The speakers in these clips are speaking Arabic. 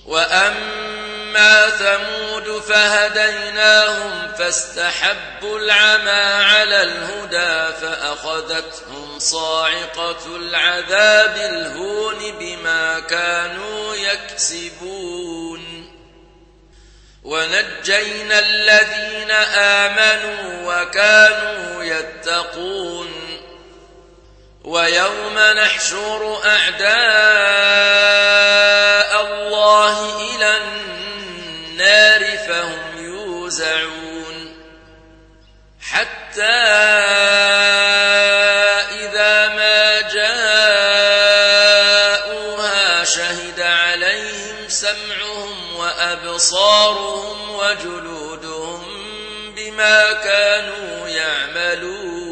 وأما ثمود فهديناهم فاستحبوا العمى على الهدى فأخذتهم صاعقة العذاب الهون بما كانوا يكسبون ونجينا الذين آمنوا وكانوا يتقون ويوم نحشر أعداء الله إلى النار فهم يوزعون حتى إذا ما جاءوها شهد عليهم سمعهم وأبصارهم وجلودهم بما كانوا يعملون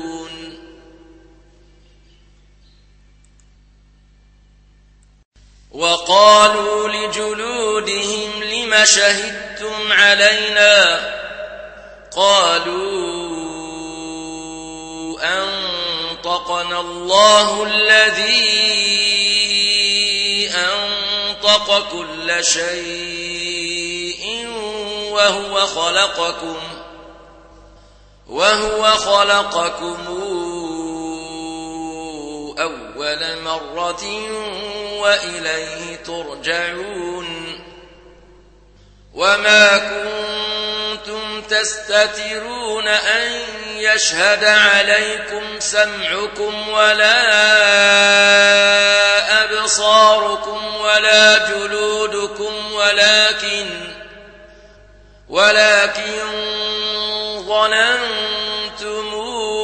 وقالوا لجلودهم لم شهدتم علينا قالوا أنطقنا الله الذي أنطق كل شيء وهو خلقكم أول مرة وإليه ترجعون وما كنتم تستترون أن يشهد عليكم سمعكم ولا أبصاركم ولا جلودكم ولكن ظننتم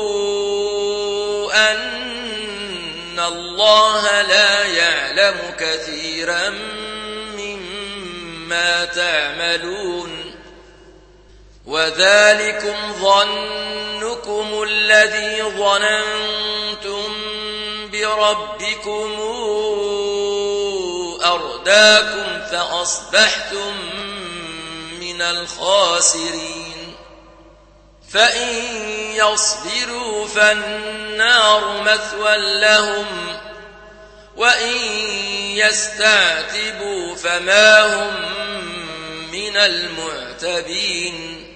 أن الله لا يعلم كثيرا مما تعملون وذلكم ظنكم الذي ظننتم بربكم أرداكم فأصبحتم من الخاسرين فإن يصبروا فالنار مثوى لهم وإن يستعتبوا فما هم من المعتبين